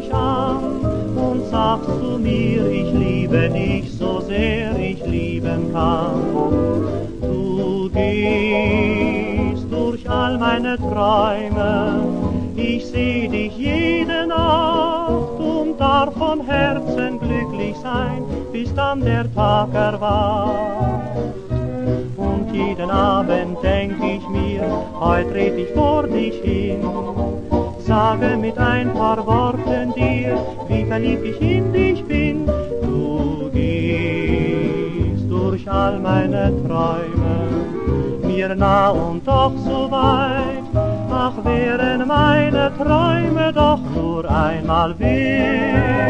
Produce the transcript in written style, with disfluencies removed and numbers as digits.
mich an und sagst zu mir, ich liebe dich so sehr ich lieben kann. Du gehst durch all meine Träume, ich seh dich jede Nacht und darf von Herzen glücklich sein, bis dann der Tag erwacht. Und jeden Abend denk ich mir, heut red ich vor dich hin, sage mit ein paar Worten dir, wie verliebt ich in dich bin. Du gehst durch all meine Träume, mir nah und doch so weit. Ach, wären meine Träume doch nur einmal weh.